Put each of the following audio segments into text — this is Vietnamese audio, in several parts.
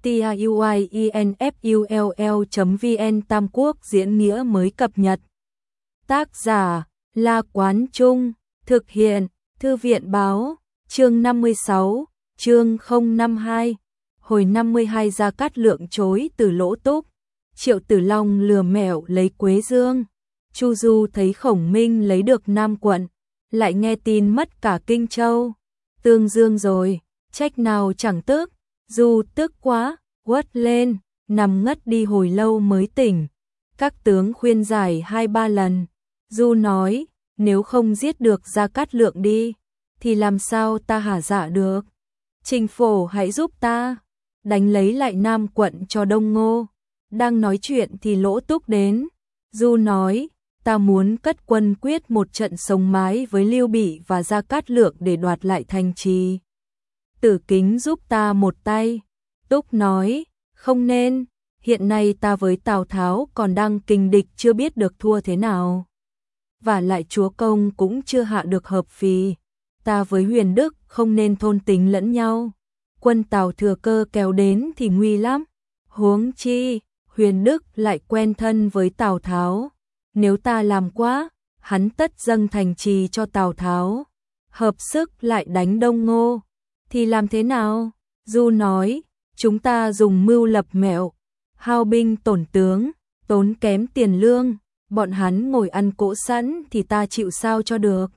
tiuinfull.vn Tam Quốc diễn nghĩa mới cập nhật. Tác giả La Quán Trung, thực hiện Thư viện Báo, chương 56, chương 052. Hồi 52 Gia Cát Lượng chối từ Lỗ Túc, Triệu Tử Long lừa mẹo lấy Quế Dương. Chu Du thấy Khổng Minh lấy được Nam quận, lại nghe tin mất cả Kinh Châu, tương dương rồi, trách nào chẳng tức. Du tức quá, quất lên, nằm ngất đi hồi lâu mới tỉnh. Các tướng khuyên giải 2-3 lần. Du nói, nếu không giết được Gia Cát Lượng đi, thì làm sao ta hả dạ được. Trình Phổ hãy giúp ta, đánh lấy lại Nam quận cho Đông Ngô. Đang nói chuyện thì Lỗ Túc đến. Du nói, ta muốn cất quân quyết một trận sống mái với Lưu Bị và Gia Cát Lượng để đoạt lại thành trì. Tử Kính giúp ta một tay. Túc nói, không nên, hiện nay ta với Tào Tháo còn đang kình địch chưa biết được thua thế nào. Và lại chúa công cũng chưa hạ được hợp phì, ta với Huyền Đức không nên thôn tính lẫn nhau. Quân Tào thừa cơ kéo đến thì nguy lắm. Huống chi, Huyền Đức lại quen thân với Tào Tháo. Nếu ta làm quá, hắn tất dâng thành trì cho Tào Tháo. Hợp sức lại đánh Đông Ngô, thì làm thế nào? Du nói, chúng ta dùng mưu lập mẹo, hao binh tổn tướng, tốn kém tiền lương, bọn hắn ngồi ăn cỗ sẵn thì ta chịu sao cho được.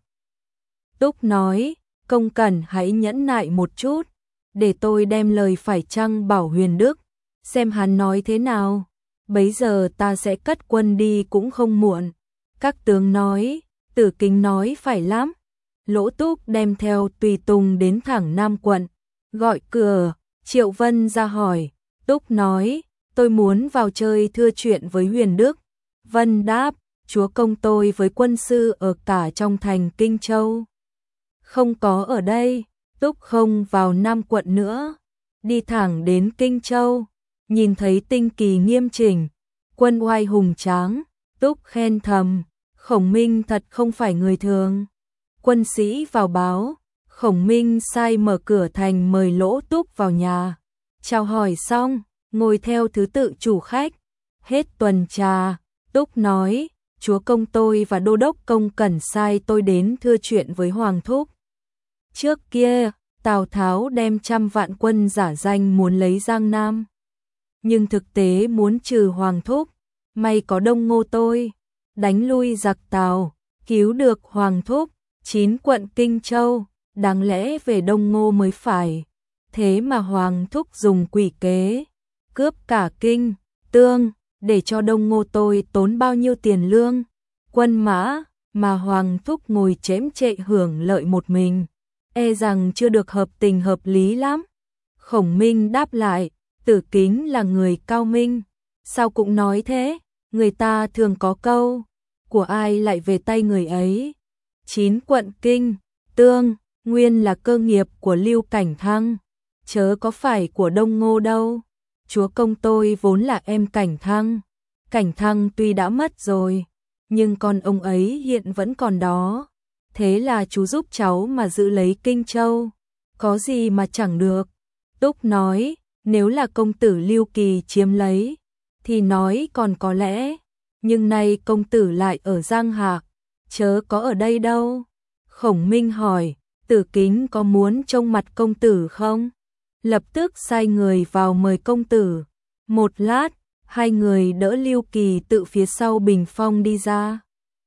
Túc nói, công cẩn hãy nhẫn nại một chút, để tôi đem lời phải chăng bảo Huyền Đức, xem hắn nói thế nào. Bấy giờ ta sẽ cất quân đi cũng không muộn. Các tướng nói, Tử Kính nói phải lắm. Lỗ Túc đem theo tùy tùng đến thẳng Nam quận, gọi cửa. Triệu Vân ra hỏi. Túc nói, tôi muốn vào chơi thưa chuyện với Huyền Đức. Vân đáp, chúa công tôi với quân sư ở cả trong thành Kinh Châu, không có ở đây. Túc không vào Nam quận nữa, đi thẳng đến Kinh Châu, nhìn thấy tinh kỳ nghiêm chỉnh, quân oai hùng tráng. Túc khen thầm, Khổng Minh thật không phải người thường. Quân sĩ vào báo, Khổng Minh sai mở cửa thành mời Lỗ Túc vào nhà. Chào hỏi xong, ngồi theo thứ tự chủ khách. Hết tuần trà, Túc nói, chúa công tôi và đô đốc công cẩn sai tôi đến thưa chuyện với Hoàng thúc. Trước kia, Tào Tháo đem 100 vạn quân giả danh muốn lấy Giang Nam, nhưng thực tế muốn trừ Hoàng thúc. May có Đông Ngô tôi đánh lui giặc Tào, cứu được Hoàng thúc. 9 quận Kinh Châu, đáng lẽ về Đông Ngô mới phải. Thế mà Hoàng thúc dùng quỷ kế, cướp cả Kinh, Tương, để cho Đông Ngô tôi tốn bao nhiêu tiền lương, quân mã, mà Hoàng thúc ngồi chém chệ hưởng lợi một mình, e rằng chưa được hợp tình hợp lý lắm. Khổng Minh đáp lại, Tử Kính là người cao minh, sao cũng nói thế, người ta thường có câu, của ai lại về tay người ấy. 9 quận Kinh, Tương, nguyên là cơ nghiệp của Lưu Cảnh Thăng, chớ có phải của Đông Ngô đâu. Chúa công tôi vốn là em Cảnh Thăng. Cảnh Thăng tuy đã mất rồi, nhưng con ông ấy hiện vẫn còn đó. Thế là chú giúp cháu mà giữ lấy Kinh Châu, có gì mà chẳng được. Túc nói, nếu là công tử Lưu Kỳ chiếm lấy, thì nói còn có lẽ, nhưng nay công tử lại ở Giang Hạc, chớ có ở đây đâu. Khổng Minh hỏi, Tử Kính có muốn trông mặt công tử không? Lập tức sai người vào mời công tử. Một lát, hai người đỡ Lưu Kỳ tự phía sau bình phong đi ra.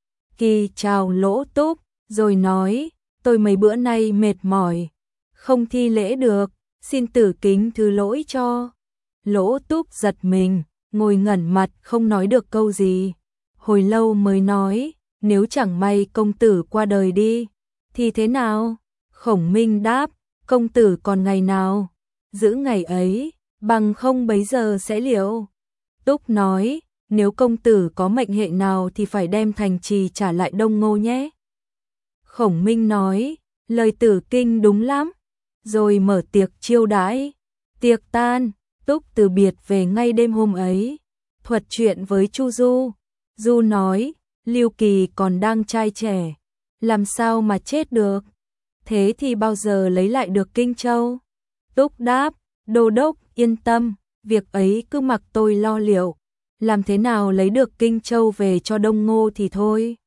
Kỳ chào Lỗ Túc, rồi nói, tôi mấy bữa nay mệt mỏi, không thi lễ được, xin Tử Kính thứ lỗi cho. Lỗ Túc giật mình, ngồi ngẩn mặt không nói được câu gì. Hồi lâu mới nói, nếu chẳng may công tử qua đời đi, thì thế nào? Khổng Minh đáp, công tử còn ngày nào, giữ ngày ấy, bằng không bấy giờ sẽ liệu. Túc nói, nếu công tử có mệnh hệ nào thì phải đem thành trì trả lại Đông Ngô nhé. Khổng Minh nói, lời Tử Kinh đúng lắm, rồi mở tiệc chiêu đãi. Tiệc tan, Túc từ biệt về ngay đêm hôm ấy, thuật chuyện với Chu Du. Du nói, Lưu Kỳ còn đang trai trẻ, làm sao mà chết được, thế thì bao giờ lấy lại được Kinh Châu? Túc đáp, đô đốc yên tâm, việc ấy cứ mặc tôi lo liệu, làm thế nào lấy được Kinh Châu về cho Đông Ngô thì thôi.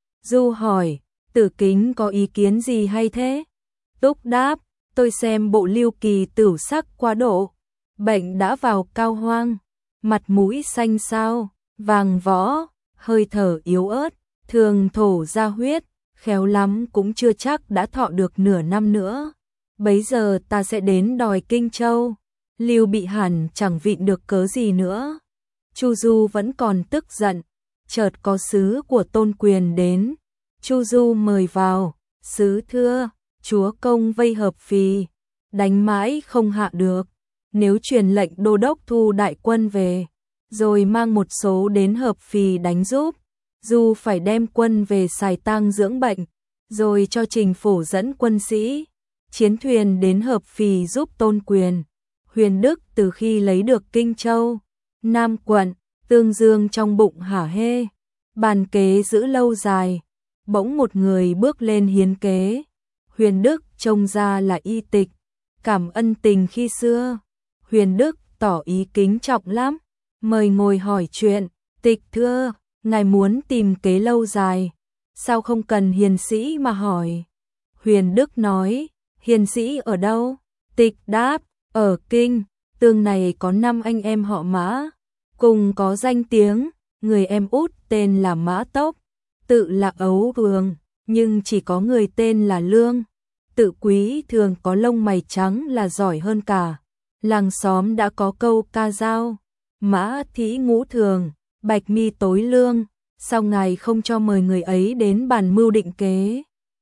Du hỏi, Tử Kính có ý kiến gì hay thế? Túc đáp, tôi xem bộ Lưu Kỳ tửu sắc quá độ, bệnh đã vào cao hoang, mặt mũi xanh xao, vàng võ, hơi thở yếu ớt, thường thổ ra huyết, khéo lắm cũng chưa chắc đã thọ được nửa năm nữa. Bấy giờ ta sẽ đến đòi Kinh Châu. Lưu Bị hẳn chẳng vịn được cớ gì nữa. Chu Du vẫn còn tức giận, chợt có sứ của Tôn Quyền đến. Chu Du mời vào, sứ thưa, chúa công vây Hợp Phì, đánh mãi không hạ được. Nếu truyền lệnh đô đốc thu đại quân về, rồi mang một số đến Hợp Phì đánh giúp, Du phải đem quân về Sài Tang dưỡng bệnh, rồi cho Trình Phổ dẫn quân sĩ, chiến thuyền đến Hợp Phì giúp Tôn Quyền. Huyền Đức từ khi lấy được Kinh Châu, Nam quận, tương dương trong bụng hả hê, bàn kế giữ lâu dài, bỗng một người bước lên hiến kế. Huyền Đức trông ra là Y Tịch, cảm ân tình khi xưa. Huyền Đức tỏ ý kính trọng lắm, mời ngồi hỏi chuyện. Tịch thưa, ngài muốn tìm kế lâu dài, sao không cần hiền sĩ mà hỏi? Huyền Đức nói, hiền sĩ ở đâu? Tịch đáp, ở Kinh, tương này có 5 anh em họ Mã, cùng có danh tiếng, người em út tên là Mã Tốc, tự là Ấu Vương, nhưng chỉ có người tên là Lương, tự quý thường có lông mày trắng là giỏi hơn cả. Làng xóm đã có câu ca dao, Mã Thí Ngũ Thường, Bạch Mi Tối Lương, sao ngài không cho mời người ấy đến bàn mưu định kế?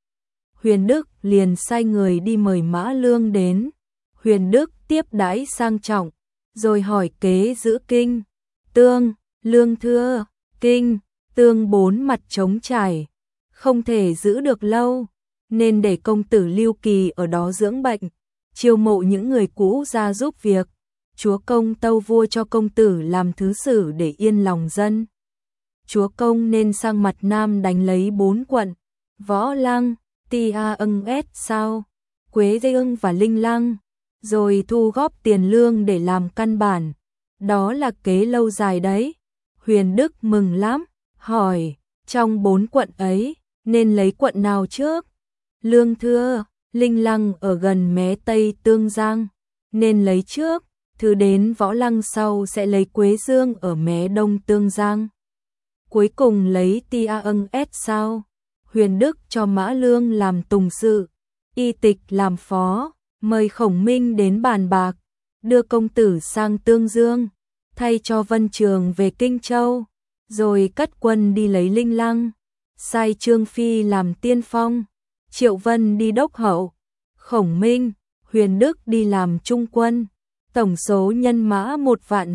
Huyền Đức liền sai người đi mời Mã Lương đến. Huyền Đức tiếp đãi sang trọng, rồi hỏi kế giữ Kinh. Tương, Lương thưa, Kinh, Tương 4 mặt trống trải, không thể giữ được lâu, nên để công tử Lưu Kỳ ở đó dưỡng bệnh, chiêu mộ những người cũ ra giúp việc. Chúa công tâu vua cho công tử làm thứ sử để yên lòng dân. Chúa công nên sang mặt Nam đánh lấy 4 quận, Võ Lăng, Tia Ân S sao, Quế Dương và Linh Lăng, rồi thu góp tiền lương để làm căn bản. Đó là kế lâu dài đấy. Huyền Đức mừng lắm, hỏi, trong 4 quận ấy, nên lấy quận nào trước? Lương thưa, Linh Lăng ở gần mé Tây Tương Giang, nên lấy trước, thứ đến Võ Lăng sau sẽ lấy Quế Dương ở mé Đông Tương Giang. Cuối cùng lấy Tia Ân S sao? Huyền Đức cho Mã Lương làm tùng sự, Y Tịch làm phó, mời Khổng Minh đến bàn bạc, đưa công tử sang Tương Dương, thay cho Vân Trường về Kinh Châu, rồi cất quân đi lấy Linh Lăng, sai Trương Phi làm tiên phong, Triệu Vân đi đốc hậu, Khổng Minh, Huyền Đức đi làm trung quân, tổng số nhân mã 1,5 vạn,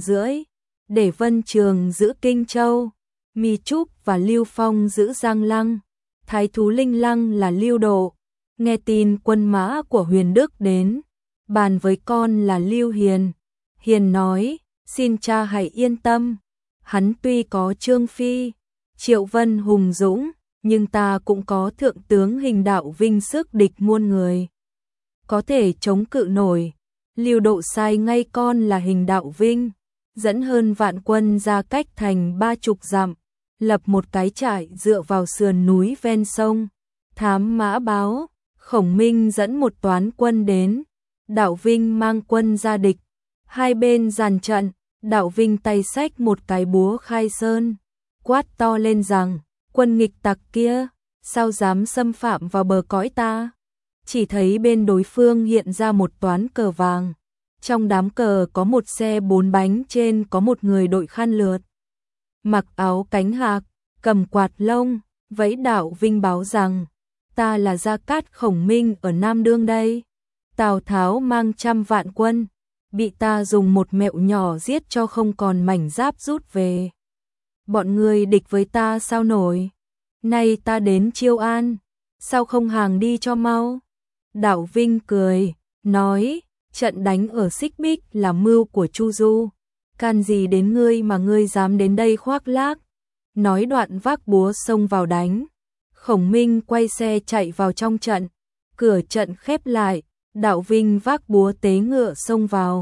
để Vân Trường giữ Kinh Châu, Mi Trúc và Lưu Phong giữ Giang Lăng, thái thú Linh Lăng là Lưu Độ. Nghe tin quân mã của Huyền Đức đến, bàn với con là Lưu Hiền. Hiền nói, xin cha hãy yên tâm, hắn tuy có Trương Phi, Triệu Vân hùng dũng, nhưng ta cũng có thượng tướng Hình Đạo Vinh sức địch muôn người, có thể chống cự nổi. Lưu Độ sai ngay con là Hình Đạo Vinh, dẫn hơn vạn quân ra cách thành 30 dặm, lập một cái trại dựa vào sườn núi ven sông. Thám mã báo, Khổng Minh dẫn một toán quân đến, Đạo Vinh mang quân ra địch, hai bên dàn trận. Đạo Vinh tay xách một cái búa khai sơn, quát to lên rằng, quân nghịch tặc kia, sao dám xâm phạm vào bờ cõi ta? Chỉ thấy bên đối phương hiện ra một toán cờ vàng, trong đám cờ có một xe 4 bánh, trên có một người đội khăn lượt, mặc áo cánh hạc, cầm quạt lông, vẫy. Đạo Vinh báo rằng, ta là Gia Cát Khổng Minh ở Nam Đương đây. Tào Tháo mang 100 vạn quân, bị ta dùng một mẹo nhỏ giết cho không còn mảnh giáp rút về. Bọn người địch với ta sao nổi? Nay ta đến chiêu an, sao không hàng đi cho mau? Đạo Vinh cười, nói, trận đánh ở Xích Bích là mưu của Chu Du, can gì đến ngươi mà ngươi dám đến đây khoác lác? Nói đoạn vác búa xông vào đánh. Khổng Minh quay xe chạy vào trong trận, cửa trận khép lại. Đạo Vinh vác búa tế ngựa xông vào,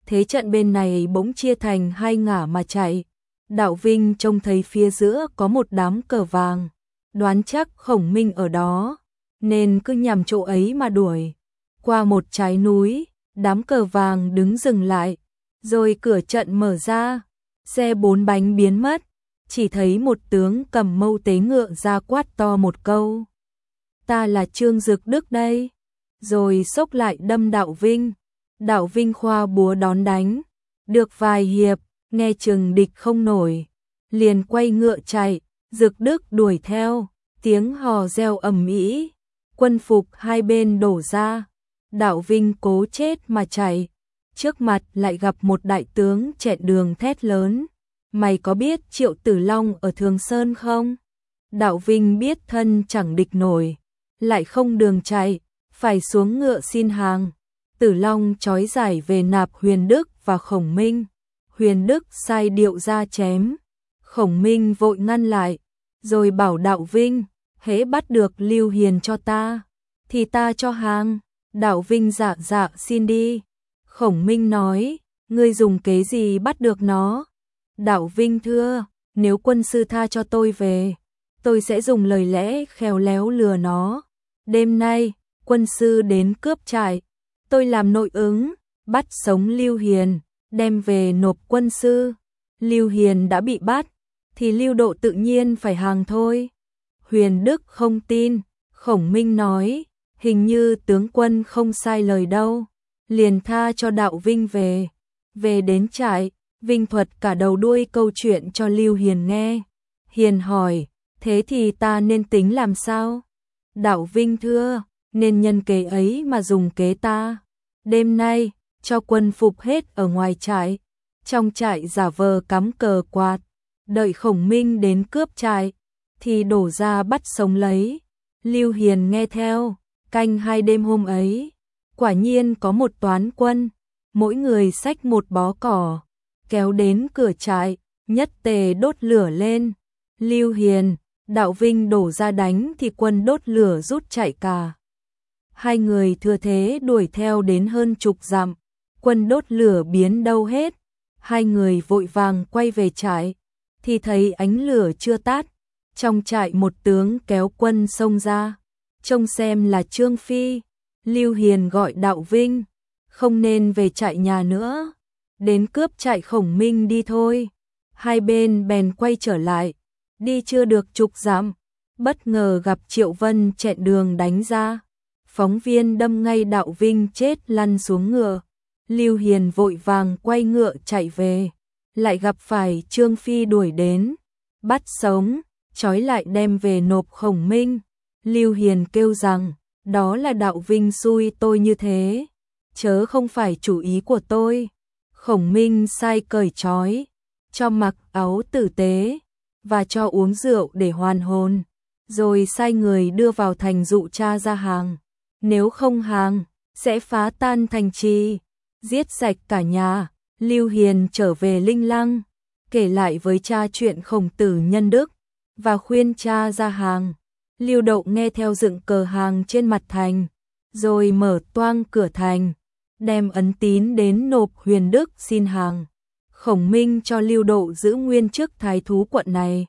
thế trận bên này bỗng chia thành hai ngả mà chạy. Đạo Vinh trông thấy phía giữa có một đám cờ vàng, đoán chắc Khổng Minh ở đó, nên cứ nhằm chỗ ấy mà đuổi. Qua một trái núi, đám cờ vàng đứng dừng lại, rồi cửa trận mở ra, xe 4 bánh biến mất, chỉ thấy một tướng cầm mâu tế ngựa ra quát to một câu. Ta là Trương Dực Đức đây, rồi xốc lại đâm Đạo Vinh. Đạo Vinh khoa búa đón đánh, được vài hiệp, nghe chừng địch không nổi, liền quay ngựa chạy, Dực Đức đuổi theo, tiếng hò reo ầm ĩ, quân phục hai bên đổ ra. Đạo Vinh cố chết mà chạy, trước mặt lại gặp một đại tướng chẹn đường thét lớn, mày có biết Triệu Tử Long ở Thường Sơn không? Đạo Vinh biết thân chẳng địch nổi, lại không đường chạy, phải xuống ngựa xin hàng. Tử Long trói giải về nạp Huyền Đức và Khổng Minh. Huyền Đức sai điệu ra chém, Khổng Minh vội ngăn lại, rồi bảo Đạo Vinh, hễ bắt được Lưu Hiền cho ta, thì ta cho hàng. Đạo Vinh dạ dạ xin đi. Khổng Minh nói, ngươi dùng kế gì bắt được nó? Đạo Vinh thưa, nếu quân sư tha cho tôi về, tôi sẽ dùng lời lẽ khéo léo lừa nó. Đêm nay, quân sư đến cướp trại, tôi làm nội ứng, bắt sống Lưu Hiền, đem về nộp quân sư. Lưu Hiền đã bị bắt, thì Lưu Độ tự nhiên phải hàng thôi. Huyền Đức không tin, Khổng Minh nói, hình như tướng quân không sai lời đâu, liền tha cho Đạo Vinh về. Về đến trại, Vinh thuật cả đầu đuôi câu chuyện cho Lưu Hiền nghe. Hiền hỏi, thế thì ta nên tính làm sao? Đạo Vinh thưa, nên nhân kế ấy mà dùng kế ta. Đêm nay, cho quân phục hết ở ngoài trại, trong trại giả vờ cắm cờ quạt, đợi Khổng Minh đến cướp trại, thì đổ ra bắt sống lấy. Lưu Hiền nghe theo, canh 2 đêm hôm ấy, quả nhiên có một toán quân, mỗi người xách một bó cỏ, kéo đến cửa trại, nhất tề đốt lửa lên. Lưu Hiền, Đạo Vinh đổ ra đánh thì quân đốt lửa rút chạy cả. Hai người thừa thế đuổi theo đến hơn chục dặm, quân đốt lửa biến đâu hết. Hai người vội vàng quay về trại, thì thấy ánh lửa chưa tắt. Trong trại một tướng kéo quân xông ra, trông xem là Trương Phi. Lưu Hiền gọi Đạo Vinh, không nên về trại nhà nữa, đến cướp trại Khổng Minh đi thôi. Hai bên bèn quay trở lại, đi chưa được chục dặm, bất ngờ gặp Triệu Vân chẹn đường đánh ra. Phóng viên đâm ngay Đạo Vinh chết lăn xuống ngựa. Lưu Hiền vội vàng quay ngựa chạy về, lại gặp phải Trương Phi đuổi đến, bắt sống, trói lại đem về nộp Khổng Minh. Lưu Hiền kêu rằng, đó là Đạo Vinh xui tôi như thế, chớ không phải chủ ý của tôi. Khổng Minh sai cởi trói, cho mặc áo tử tế, và cho uống rượu để hoàn hồn, rồi sai người đưa vào thành dụ cha ra hàng. Nếu không hàng, sẽ phá tan thành trì, giết sạch cả nhà. Lưu Hiền trở về Linh Lăng, kể lại với cha chuyện Khổng Tử nhân đức, và khuyên cha ra hàng. Lưu Đậu nghe theo dựng cờ hàng trên mặt thành, rồi mở toang cửa thành, đem ấn tín đến nộp Huyền Đức xin hàng. Khổng Minh cho Lưu Đậu giữ nguyên chức thái thú quận này.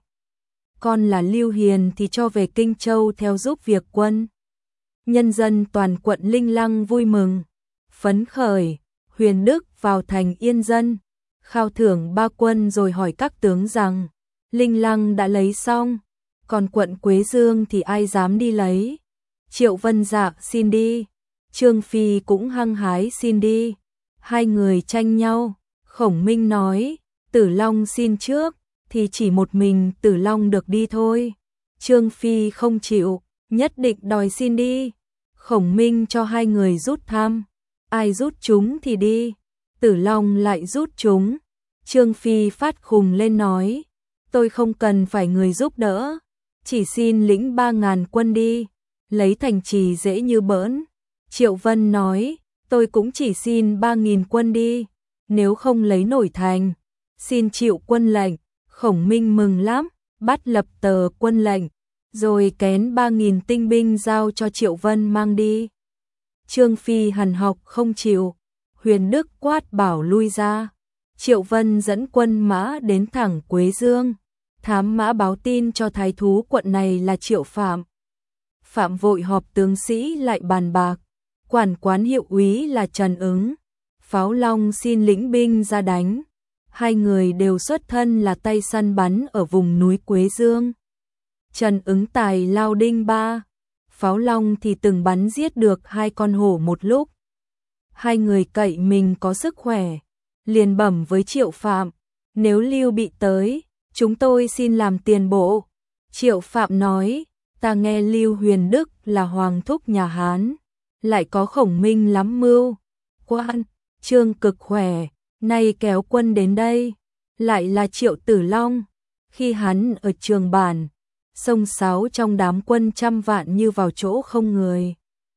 Con là Lưu Hiền thì cho về Kinh Châu theo giúp việc quân. Nhân dân toàn quận Linh Lăng vui mừng, phấn khởi. Huyền Đức vào thành yên dân, khao thưởng 3 quân rồi hỏi các tướng rằng, Linh Lăng đã lấy xong, còn quận Quế Dương thì ai dám đi lấy? Triệu Vân dạ xin đi, Trương Phi cũng hăng hái xin đi. Hai người tranh nhau, Khổng Minh nói, Tử Long xin trước, thì chỉ một mình Tử Long được đi thôi. Trương Phi không chịu, nhất định đòi xin đi. Khổng Minh cho hai người rút thăm, ai rút chúng thì đi. Tử Long lại rút chúng. Trương Phi phát khùng lên nói, tôi không cần phải người giúp đỡ, chỉ xin lĩnh 3.000 quân đi, lấy thành trì dễ như bỡn. Triệu Vân nói, tôi cũng chỉ xin 3.000 quân đi, nếu không lấy nổi thành, xin chịu quân lệnh. Khổng Minh mừng lắm, bắt lập tờ quân lệnh, rồi kén 3.000 tinh binh giao cho Triệu Vân mang đi. Trương Phi hằn học không chịu. Huyền Đức quát bảo lui ra. Triệu Vân dẫn quân mã đến thẳng Quế Dương. Thám mã báo tin cho thái thú quận này là Triệu Phạm. Phạm vội họp tướng sĩ lại bàn bạc. Quản quán hiệu úy là Trần Ứng. Pháo Long xin lĩnh binh ra đánh. Hai người đều xuất thân là tay săn bắn ở vùng núi Quế Dương. Trần Ứng tài lao đinh ba. Pháo Long thì từng bắn giết được 2 con hổ một lúc. Hai người cậy mình có sức khỏe, liền bẩm với Triệu Phạm, nếu Lưu Bị tới, chúng tôi xin làm tiền bộ. Triệu Phạm nói, ta nghe Lưu Huyền Đức là hoàng thúc nhà Hán, lại có Khổng Minh lắm mưu. Quan, Trương cực khỏe, nay kéo quân đến đây, lại là Triệu Tử Long. Khi hắn ở Trường Bản, xông xáo trong đám quân trăm vạn như vào chỗ không người.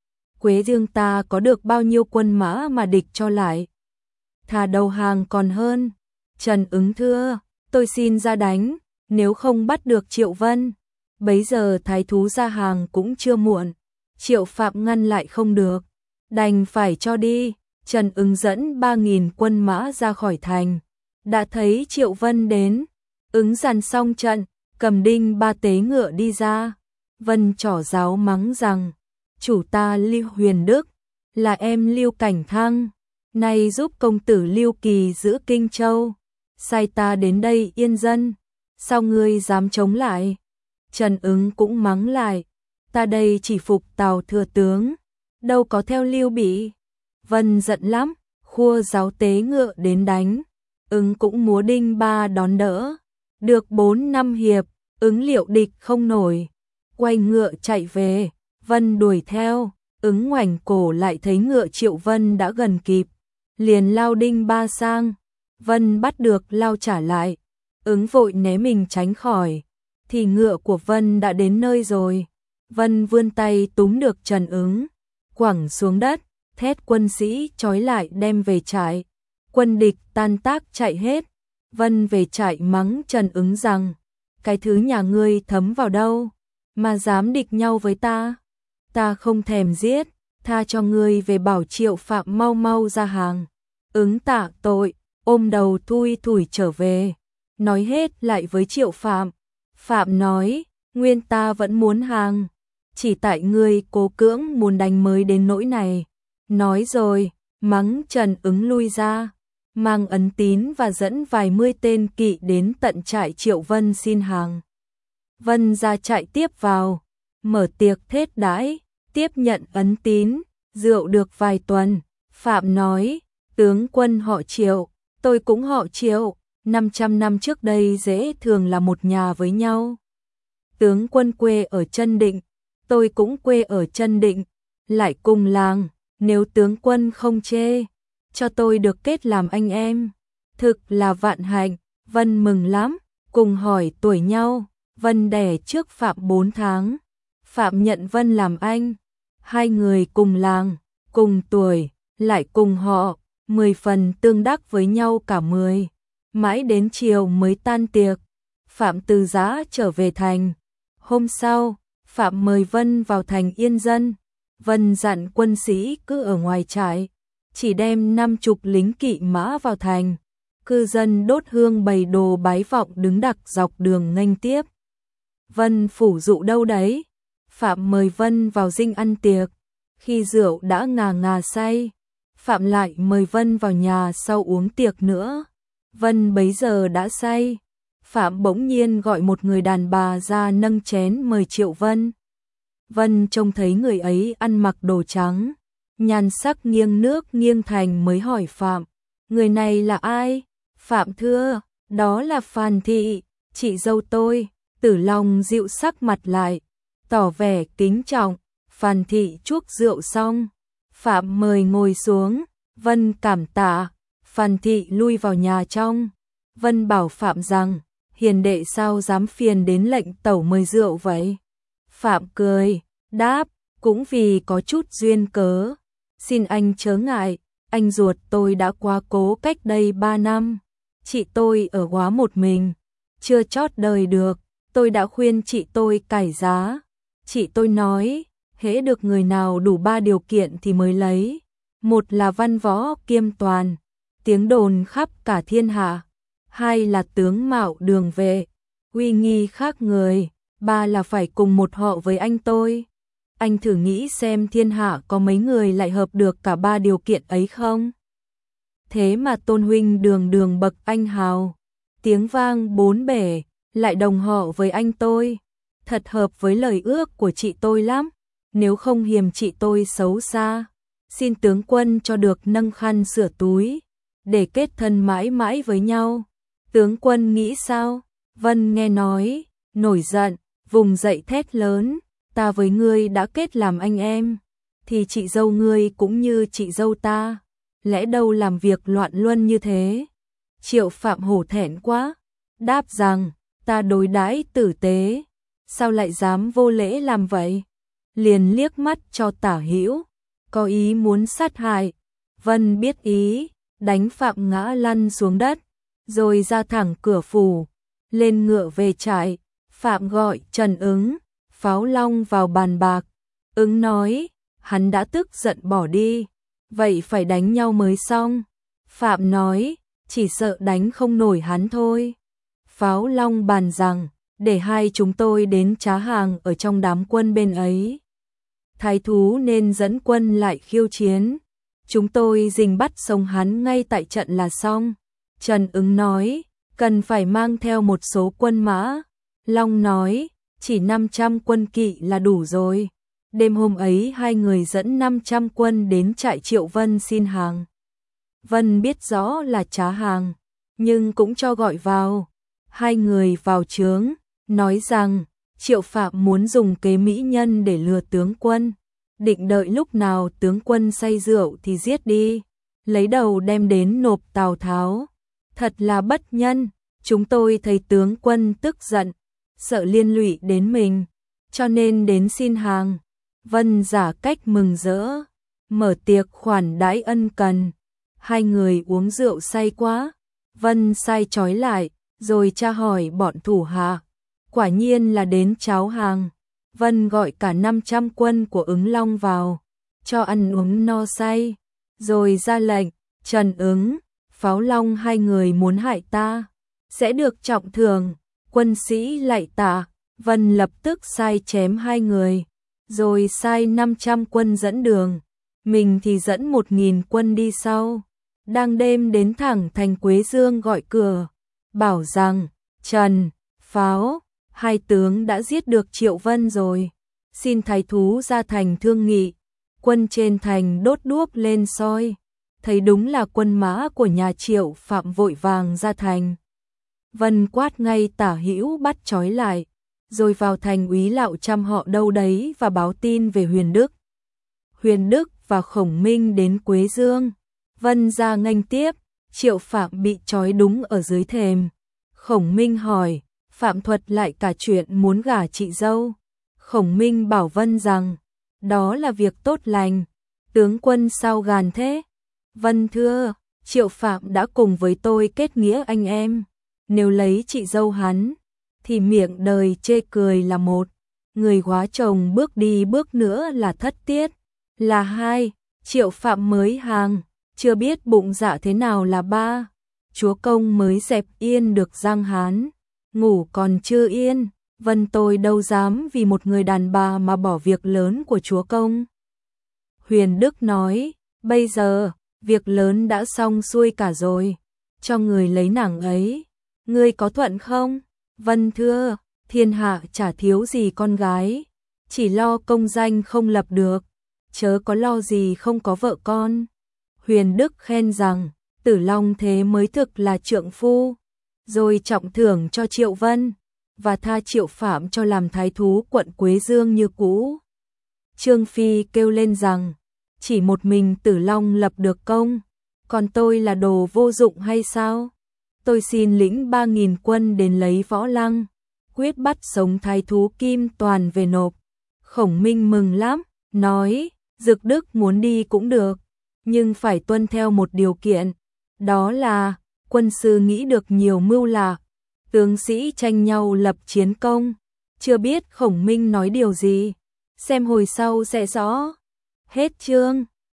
Quế Dương ta có được bao nhiêu quân mã mà địch cho lại. Thà đầu hàng còn hơn. Trần Ứng thưa, tôi xin ra đánh, nếu không bắt được Triệu Vân. Bấy giờ thái thú ra hàng cũng chưa muộn. Triệu Phạm ngăn lại không được, đành phải cho đi. Trần Ứng dẫn 3.000 quân mã ra khỏi thành. Đã thấy Triệu Vân đến, Ứng dàn xong trận, cầm đinh ba tế ngựa đi ra. Vân trỏ giáo mắng rằng, chủ ta Lưu Huyền Đức, là em Lưu Cảnh Thăng, nay giúp công tử Lưu Kỳ giữ Kinh Châu, sai ta đến đây yên dân, sao ngươi dám chống lại? Trần Ứng cũng mắng lại, ta đây chỉ phục Tào thừa tướng, đâu có theo Lưu Bị. Vân giận lắm, khua giáo tế ngựa đến đánh, Ứng cũng múa đinh ba đón đỡ, được 4-5 hiệp, Ứng liệu địch không nổi, quay ngựa chạy về. Vân đuổi theo, Ứng ngoảnh cổ lại thấy ngựa Triệu Vân đã gần kịp, liền lao đinh ba sang. Vân bắt được lao trả lại, Ứng vội né mình tránh khỏi, thì ngựa của Vân đã đến nơi rồi. Vân vươn tay túm được Trần Ứng, quẳng xuống đất, thét quân sĩ trói lại đem về trại. Quân địch tan tác chạy hết. Vân về trại mắng Trần Ứng rằng, cái thứ nhà ngươi thấm vào đâu, mà dám địch nhau với ta. Ta không thèm giết, tha cho ngươi về bảo Triệu Phạm mau mau ra hàng. Ứng tạ tội, ôm đầu thui thủi trở về, nói hết lại với Triệu Phạm. Phạm nói, nguyên ta vẫn muốn hàng, chỉ tại ngươi cố cưỡng muốn đánh mới đến nỗi này. Nói rồi, mắng Trần Ứng lui ra, mang ấn tín và dẫn vài 10 tên kỵ đến tận trại Triệu Vân xin hàng. Vân ra trại tiếp vào, mở tiệc thết đãi, tiếp nhận ấn tín, rượu được vài tuần. Phạm nói, tướng quân họ Triệu, tôi cũng họ Triệu, 500 năm trước đây dễ thường là một nhà với nhau. Tướng quân quê ở Chân Định, tôi cũng quê ở Chân Định, lại cùng làng, nếu tướng quân không chê, cho tôi được kết làm anh em. Thực là vạn hạnh. Vân mừng lắm, cùng hỏi tuổi nhau. Vân đẻ trước Phạm 4 tháng. Phạm nhận Vân làm anh. Hai người cùng làng, cùng tuổi, lại cùng họ, 10 phần tương đắc với nhau cả 10. Mãi đến chiều mới tan tiệc, Phạm từ Giã trở về thành. Hôm sau, Phạm mời Vân vào thành yên dân. Vân dặn quân sĩ cứ ở ngoài trại, chỉ đem 50 lính kỵ mã vào thành. Cư dân đốt hương bày đồ bái vọng đứng đặc dọc đường nghênh tiếp. Vân phủ dụ đâu đấy? Phạm mời Vân vào dinh ăn tiệc. Khi rượu đã ngà ngà say, Phạm lại mời Vân vào nhà sau uống tiệc nữa. Vân bấy giờ đã say. Phạm bỗng nhiên gọi một người đàn bà ra nâng chén mời Triệu Vân. Vân trông thấy người ấy ăn mặc đồ trắng, nhan sắc nghiêng nước nghiêng thành mới hỏi Phạm, người này là ai? Phạm thưa, đó là Phan Thị, chị dâu tôi. Tử Long dịu sắc mặt lại, tỏ vẻ kính trọng. Phan Thị chuốc rượu xong, Phạm mời ngồi xuống. Vân cảm tạ. Phan Thị lui vào nhà trong. Vân bảo Phạm rằng, hiền đệ sao dám phiền đến lệnh tẩu mời rượu vậy? Phạm cười, đáp, cũng vì có chút duyên cớ. Xin anh chớ ngại, anh ruột tôi đã quá cố cách đây 3 năm. Chị tôi ở Góa một mình, chưa chót đời được. Tôi đã khuyên chị tôi cải giá. Chị tôi nói, hễ được người nào đủ 3 điều kiện thì mới lấy. một là văn võ kiêm toàn, tiếng đồn khắp cả thiên hạ, hai là tướng mạo đường vệ, uy nghi khác người, ba là phải cùng một họ với anh tôi. Anh thử nghĩ xem thiên hạ có mấy người lại hợp được cả ba điều kiện ấy không? Thế mà Tôn huynh đường đường bậc anh hào, tiếng vang bốn bể, lại đồng họ với anh tôi. Thật hợp với lời ước của chị tôi lắm, nếu không hiềm chị tôi xấu xa. Xin tướng quân cho được nâng khăn sửa túi, để kết thân mãi mãi với nhau. Tướng quân nghĩ sao? Vân nghe nói, nổi giận, vùng dậy thét lớn, ta với ngươi đã kết làm anh em, thì chị dâu ngươi cũng như chị dâu ta, lẽ đâu làm việc loạn luân như thế. Triệu Phạm hổ thẹn quá, đáp rằng, ta đối đãi tử tế, sao lại dám vô lễ làm vậy? Liền liếc mắt cho Tả Hữu, có ý muốn sát hại. Vân biết ý, đánh Phạm ngã lăn xuống đất, rồi ra thẳng cửa phủ, lên ngựa về trại. Phạm gọi Trần Ứng, Pháo Long vào bàn bạc. Ứng nói, hắn đã tức giận bỏ đi, vậy phải đánh nhau mới xong. Phạm nói, chỉ sợ đánh không nổi hắn thôi. Pháo Long bàn rằng, để hai chúng tôi đến trá hàng ở trong đám quân bên ấy. Thái thú nên dẫn quân lại khiêu chiến, chúng tôi rình bắt sống hắn ngay tại trận là xong. Trần Ứng nói, cần phải mang theo một số quân mã. Long nói, chỉ 500 quân kỵ là đủ rồi. Đêm hôm ấy hai người dẫn 500 quân đến trại Triệu Vân xin hàng. Vân biết rõ là trá hàng, nhưng cũng cho gọi vào. Hai người vào trướng, nói rằng Triệu Phạm muốn dùng kế mỹ nhân để lừa tướng quân, định đợi lúc nào tướng quân say rượu thì giết đi, lấy đầu đem đến nộp Tào Tháo. Thật là bất nhân, chúng tôi thấy tướng quân tức giận, sợ liên lụy đến mình, cho nên đến xin hàng. Vân giả cách mừng rỡ, mở tiệc khoản đãi ân cần. Hai người uống rượu say quá, Vân sai trói lại, rồi tra hỏi bọn thủ hạ. Quả nhiên là đến cháo hàng. Vân gọi cả 500 quân của Ứng Long vào, cho ăn uống no say, rồi ra lệnh, Trần Ứng, Pháo Long hai người muốn hại ta, sẽ được trọng thưởng. Quân sĩ lạy tạ, Vân lập tức sai chém hai người, rồi sai 500 quân dẫn đường, mình thì dẫn 1000 quân đi sau. Đang đêm đến thẳng thành Quế Dương gọi cửa, bảo rằng, Trần, Pháo, hai tướng đã giết được Triệu Vân rồi, xin thái thú ra thành thương nghị. Quân trên thành đốt đuốc lên soi, thấy đúng là quân mã của nhà Triệu Phạm vội vàng ra thành. Vân quát ngay Tả Hữu bắt trói lại, rồi vào thành úy lạo trăm họ đâu đấy và báo tin về Huyền Đức. Huyền Đức và Khổng Minh đến Quế Dương, Vân ra nghênh tiếp. Triệu Phạm bị trói đúng ở dưới thềm. Khổng Minh hỏi, Phạm thuật lại cả chuyện muốn gả chị dâu. Khổng Minh bảo Vân rằng, đó là việc tốt lành, tướng quân sao gàn thế? Vân thưa, Triệu Phạm đã cùng với tôi kết nghĩa anh em, nếu lấy chị dâu hắn, thì miệng đời chê cười là một, người hóa chồng bước đi bước nữa là thất tiết, là hai. Triệu Phạm mới hàng, chưa biết bụng dạ thế nào là ba. Chúa công mới dẹp yên được Giang Hán, ngủ còn chưa yên. Vân tôi đâu dám vì một người đàn bà mà bỏ việc lớn của chúa công. Huyền Đức nói, bây giờ, việc lớn đã xong xuôi cả rồi, cho người lấy nàng ấy, ngươi có thuận không? Vân thưa, thiên hạ chả thiếu gì con gái, chỉ lo công danh không lập được, chớ có lo gì không có vợ con. Huyền Đức khen rằng, Tử Long thế mới thực là trượng phu, rồi trọng thưởng cho Triệu Vân, và tha Triệu Phạm cho làm thái thú quận Quế Dương như cũ. Trương Phi kêu lên rằng, chỉ một mình Tử Long lập được công, còn tôi là đồ vô dụng hay sao? Tôi xin lĩnh 3000 quân đến lấy Võ Lăng, quyết bắt sống thái thú Kim Toàn về nộp. Khổng Minh mừng lắm, nói, Dực Đức muốn đi cũng được, nhưng phải tuân theo một điều kiện, đó là quân sư nghĩ được nhiều mưu lạc, tướng sĩ tranh nhau lập chiến công. Chưa biết Khổng Minh nói điều gì, xem hồi sau sẽ rõ. Hết chương.